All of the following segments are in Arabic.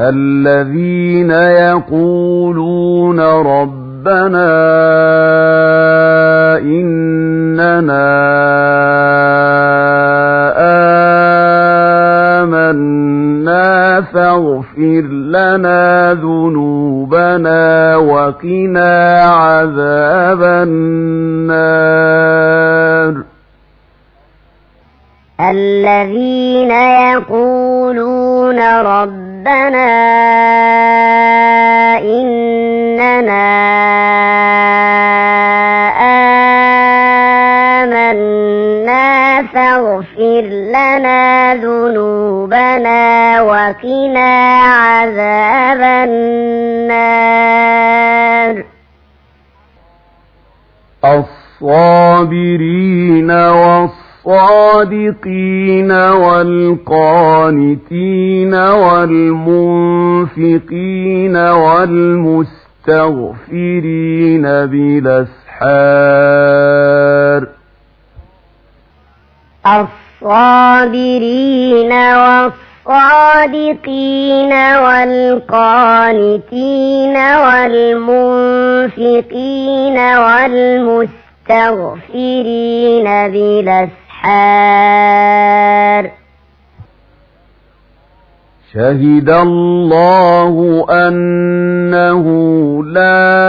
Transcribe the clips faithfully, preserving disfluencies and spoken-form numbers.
الذين يقولون ربنا إننا آمنا فاغفر لنا ذنوبنا وقنا عذاب النار. الذين يقولون ربنا إننا آمنا فاغفر لنا ذنوبنا وقنا عذاب النار. الصابرين والصادقين والقانتين والمنفقين والمستغفرين بالأسحار. الصابرين والصادقين والقانتين والمنفقين والمستغفرين بالأسحار. شهد الله أنه لا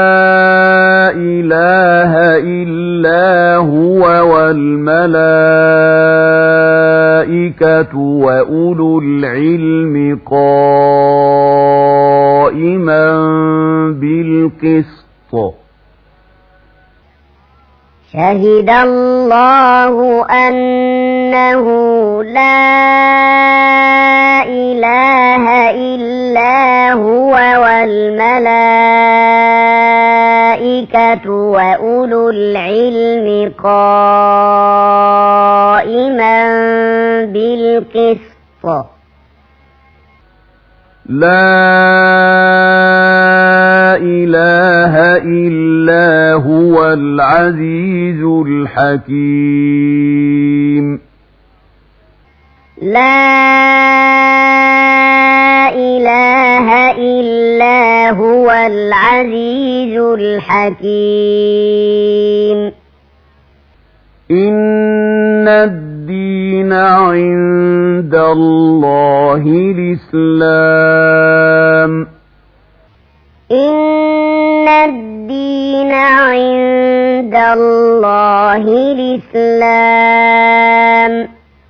إله إلا هو والملائكة وأولو العلم قائما بالقسط. شهد الله أنه لا إله إلا هو والملائكة وأولو العلم قائما بالقسط. لا إله إلا هو العزيز الحكيم. لا إله إلا هو العزيز الحكيم. إن الدين عند الله الإسلام. إن الدين عند الله الإسلام.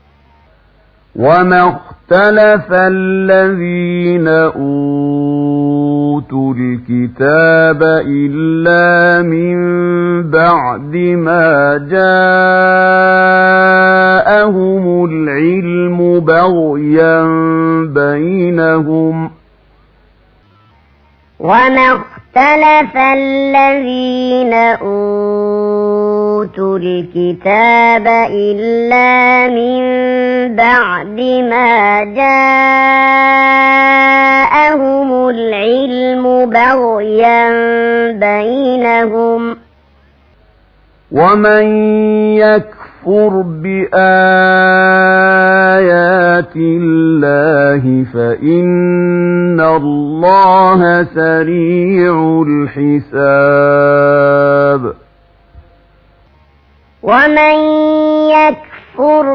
وما اختلف الذين أوتوا الكتاب إلا من بعد ما جاءهم العلم بغيا بينهم. وما اختلف الذين أوتوا الكتاب إلا من بعد ما جاءهم العلم بغيا بينهم. ومن يكفر بآيات الله فإن الله سريع الحساب. ومن يكفر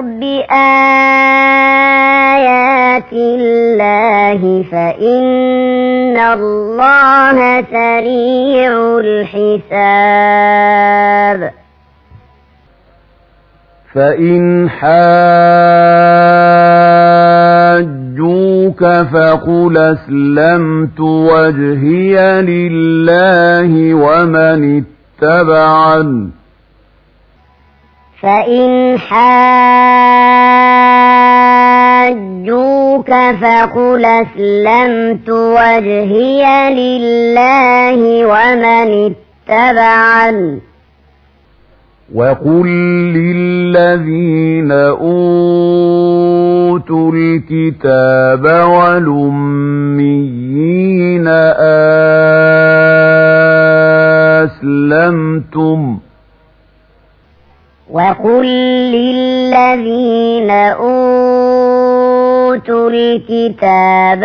بآيات الله فإن الله سريع الحساب. فإن حاجوك فقل أسلمت وجهي لله ومن اتبعن. فإن حاجوك فقل أسلمت وجهي لله ومن اتبعن. وقل للذين أوتوا الكتاب والأميين أسلمتم. وقل للذين أوتوا أوتوا الكتاب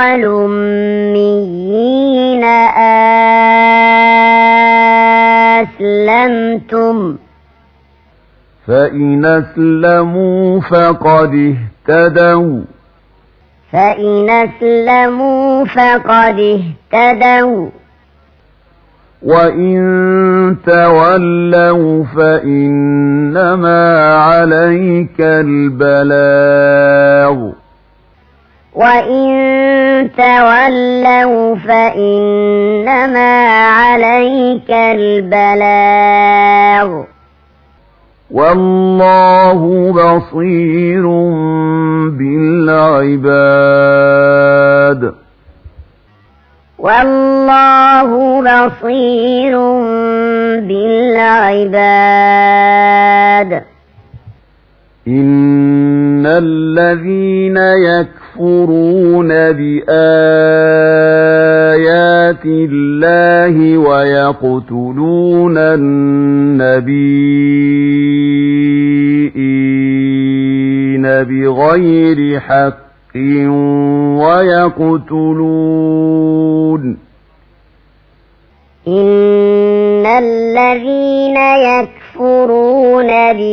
والأميين أسلمتم فإن أسلموا فقد اهتدوا فإن أسلموا فقد اهتدوا وإن تولوا فإنما عليك البلاغ وإن تولوا فإنما عليك البلاغ والله بصير بالعباد والله بصير بالعباد إن الذين يكفرون بآيات الله ويقتلون النبيين بغير حق ويقتلون إن الذين يكفرون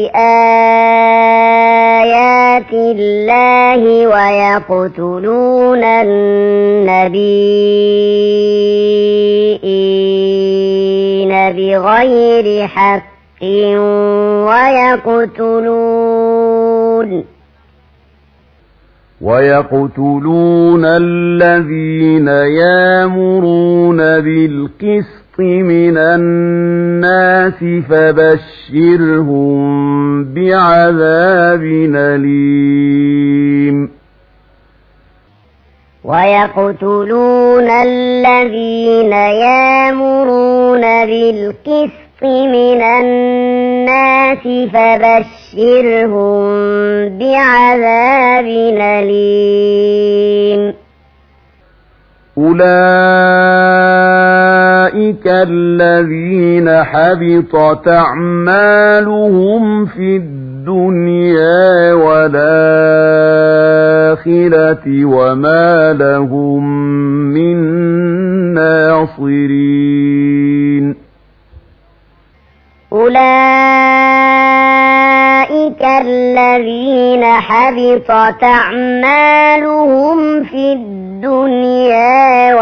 بآيات الله ويقتلون النبيين بغير حق ويقتلون ويقتلون الذين يأمرون بالقسط من الناس فبشرهم بعذاب أليم ويقتلون الذين يأمرون بالقسط من الناس فبشرهم بعذاب أليم أولئك الذين حبطت أعمالهم في الدنيا والآخرة وما لهم من ناصرين أولئك الذين حبطت أعمالهم في الدنيا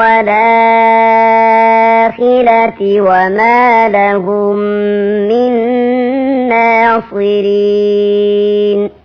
والآخرة وما لهم من ناصرين